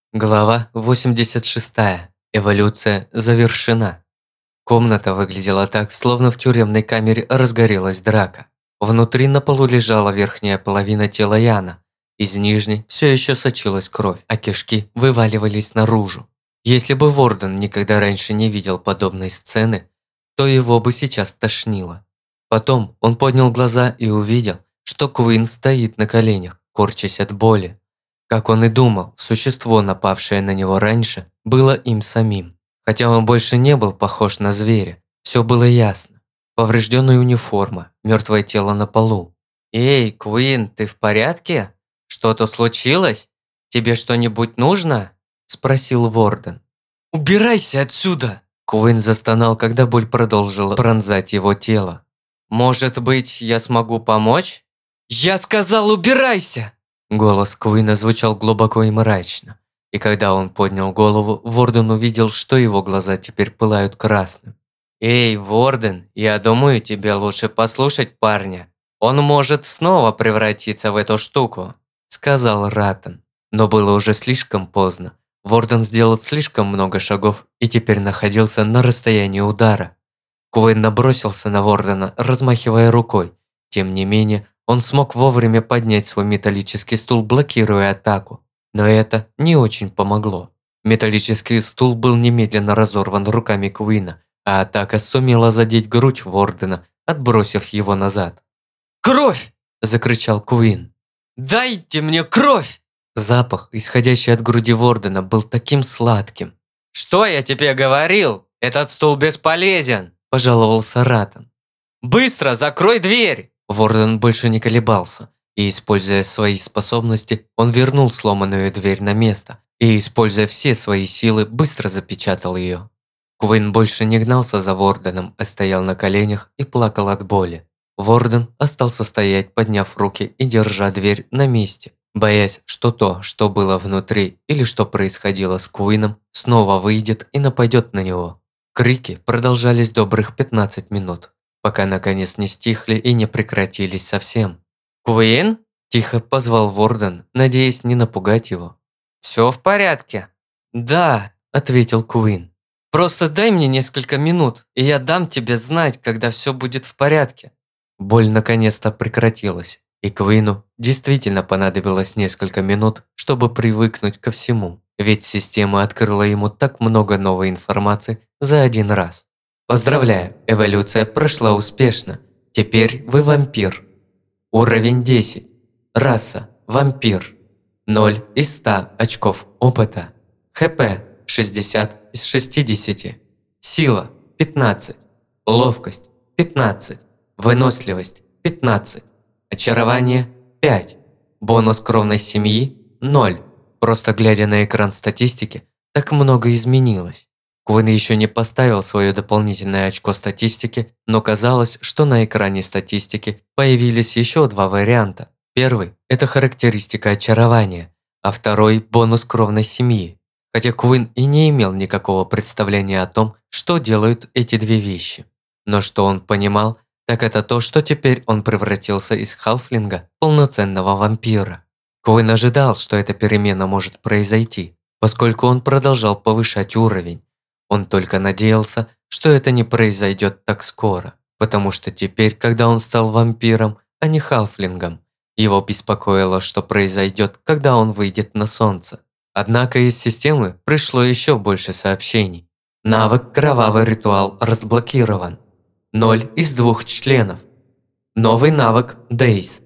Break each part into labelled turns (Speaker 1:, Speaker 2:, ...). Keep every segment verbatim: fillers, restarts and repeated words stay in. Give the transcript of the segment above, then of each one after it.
Speaker 1: Глава восемьдесят шестая. Эволюция завершена. Комната выглядела так, словно в тюремной камере разгорелась драка. Внутри на полу лежала верхняя половина тела Яна. Из нижней все еще сочилась кровь, а кишки вываливались наружу. Если бы Ворден никогда раньше не видел подобной сцены, то его бы сейчас тошнило. Потом он поднял глаза и увидел, что Куин стоит на коленях, корчась от боли. Как он и думал, существо, напавшее на него раньше, было им самим. Хотя он больше не был похож на зверя, все было ясно. Поврежденная униформа, мертвое тело на полу. «Эй, Куин, ты в порядке? Что-то случилось? Тебе что-нибудь нужно?» – спросил Ворден. «Убирайся отсюда!» Куин застонал, когда боль продолжила пронзать его тело. «Может быть, я смогу помочь?» «Я сказал, убирайся!» Голос Куина звучал глубоко и мрачно. И когда он поднял голову, Ворден увидел, что его глаза теперь пылают красным. «Эй, Ворден, я думаю, тебе лучше послушать парня. Он может снова превратиться в эту штуку», – сказал Раттон. Но было уже слишком поздно. Ворден сделал слишком много шагов и теперь находился на расстоянии удара. Куин набросился на Вордена, размахивая рукой. Тем не менее, он смог вовремя поднять свой металлический стул, блокируя атаку. Но это не очень помогло. Металлический стул был немедленно разорван руками Куина, а атака сумела задеть грудь Вордена, отбросив его назад. «Кровь!» – закричал Куин. «Дайте мне кровь!» Запах, исходящий от груди Вордена, был таким сладким. «Что я тебе говорил? Этот стул бесполезен!» – пожаловался Раттон. «Быстро закрой дверь!» Ворден больше не колебался, и, используя свои способности, он вернул сломанную дверь на место и, используя все свои силы, быстро запечатал ее. Куин больше не гнался за Ворденом, а стоял на коленях и плакал от боли. Ворден остался стоять, подняв руки и держа дверь на месте, боясь, что то, что было внутри или что происходило с Куином, снова выйдет и нападет на него. Крики продолжались добрых пятнадцать минут, пока наконец не стихли и не прекратились совсем. «Куин?» – тихо позвал Ворден, надеясь не напугать его. «Все в порядке?» «Да», – ответил Куин. «Просто дай мне несколько минут, и я дам тебе знать, когда все будет в порядке». Боль наконец-то прекратилась, и Куину действительно понадобилось несколько минут, чтобы привыкнуть ко всему, ведь система открыла ему так много новой информации за один раз. Поздравляю, эволюция прошла успешно. Теперь вы вампир. Уровень десять. Раса – вампир. ноль из ста очков опыта. ХП – шестьдесят из шестидесяти. Сила – пятнадцать. Ловкость – пятнадцать. Выносливость – пятнадцать. Очарование – пять. Бонус кровной семьи – ноль. Просто глядя на экран статистики, так много изменилось. Куин еще не поставил свое дополнительное очко статистики, но казалось, что на экране статистики появились еще два варианта. Первый – это характеристика очарования, а второй – бонус кровной семьи. Хотя Куин и не имел никакого представления о том, что делают эти две вещи. Но что он понимал, так это то, что теперь он превратился из халфлинга в полноценного вампира. Куин ожидал, что эта перемена может произойти, поскольку он продолжал повышать уровень. Он только надеялся, что это не произойдет так скоро, потому что теперь, когда он стал вампиром, а не халфлингом, его беспокоило, что произойдет, когда он выйдет на солнце. Однако из системы пришло еще больше сообщений. Навык «Кровавый ритуал» разблокирован. Ноль из двух членов. Новый навык «Дейз».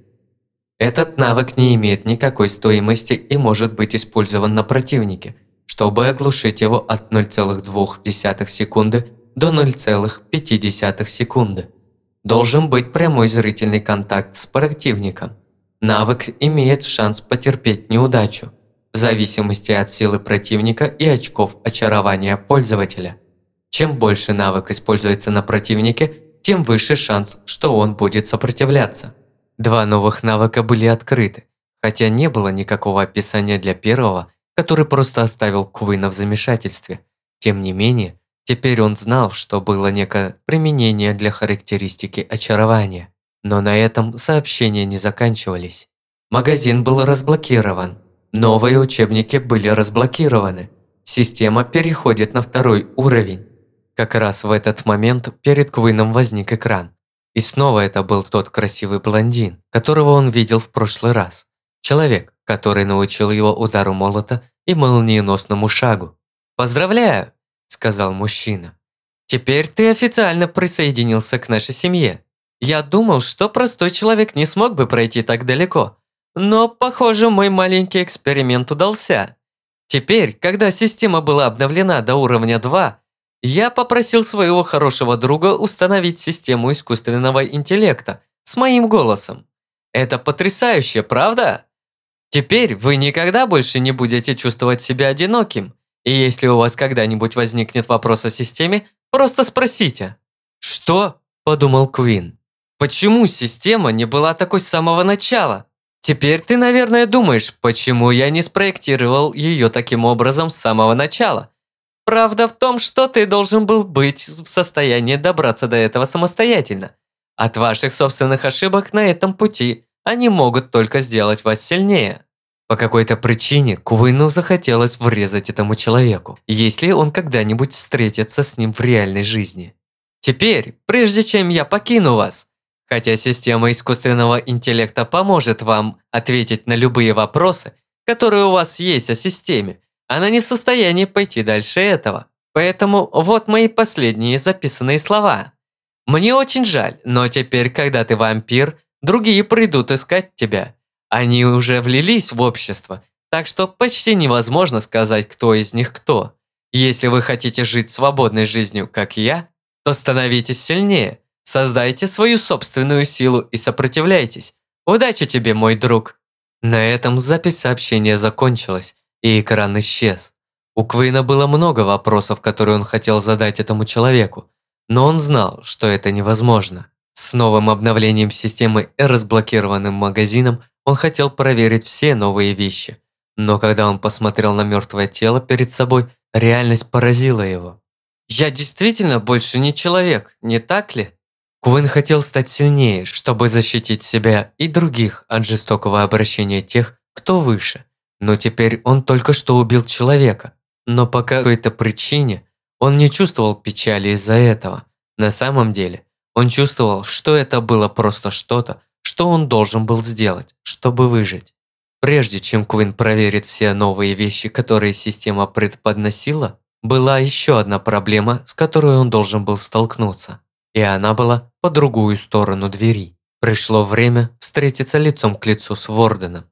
Speaker 1: Этот навык не имеет никакой стоимости и может быть использован на противнике, чтобы оглушить его от ноль целых двух десятых секунды до ноль целых пяти десятых секунды. Должен быть прямой зрительный контакт с противником. Навык имеет шанс потерпеть неудачу, в зависимости от силы противника и очков очарования пользователя. Чем больше навык используется на противнике, тем выше шанс, что он будет сопротивляться. Два новых навыка были открыты, хотя не было никакого описания для первого, который просто оставил Куина в замешательстве. Тем не менее, теперь он знал, что было некое применение для характеристики очарования. Но на этом сообщения не заканчивались. Магазин был разблокирован. Новые учебники были разблокированы. Система переходит на второй уровень. Как раз в этот момент перед Квином возник экран. И снова это был тот красивый блондин, которого он видел в прошлый раз. Человек, который научил его удару молота и молниеносному шагу. «Поздравляю!» – сказал мужчина. «Теперь ты официально присоединился к нашей семье. Я думал, что простой человек не смог бы пройти так далеко. Но, похоже, мой маленький эксперимент удался. Теперь, когда система была обновлена до уровня два, я попросил своего хорошего друга установить систему искусственного интеллекта с моим голосом. Это потрясающе, правда? Теперь вы никогда больше не будете чувствовать себя одиноким. И если у вас когда-нибудь возникнет вопрос о системе, просто спросите». «Что?» – подумал Квин. «Почему система не была такой с самого начала? Теперь ты, наверное, думаешь, почему я не спроектировал ее таким образом с самого начала. Правда в том, что ты должен был быть в состоянии добраться до этого самостоятельно. От ваших собственных ошибок на этом пути они могут только сделать вас сильнее». По какой-то причине Квину захотелось врезать этому человеку, если он когда-нибудь встретится с ним в реальной жизни. «Теперь, прежде чем я покину вас, хотя система искусственного интеллекта поможет вам ответить на любые вопросы, которые у вас есть о системе, она не в состоянии пойти дальше этого. Поэтому вот мои последние записанные слова. Мне очень жаль, но теперь, когда ты вампир, другие придут искать тебя. Они уже влились в общество, так что почти невозможно сказать, кто из них кто. Если вы хотите жить свободной жизнью, как я, то становитесь сильнее, создайте свою собственную силу и сопротивляйтесь. Удачи тебе, мой друг». На этом запись сообщения закончилась, и экран исчез. У Квина было много вопросов, которые он хотел задать этому человеку, но он знал, что это невозможно. С новым обновлением системы и разблокированным магазином он хотел проверить все новые вещи. Но когда он посмотрел на мертвое тело перед собой, реальность поразила его. «Я действительно больше не человек, не так ли?» Квин хотел стать сильнее, чтобы защитить себя и других от жестокого обращения тех, кто выше. Но теперь он только что убил человека. Но по какой-то причине он не чувствовал печали из-за этого. На самом деле, он чувствовал, что это было просто что-то, что он должен был сделать, чтобы выжить. Прежде чем Квин проверит все новые вещи, которые система преподносила, была еще одна проблема, с которой он должен был столкнуться. И она была по другую сторону двери. Пришло время встретиться лицом к лицу с Ворденом.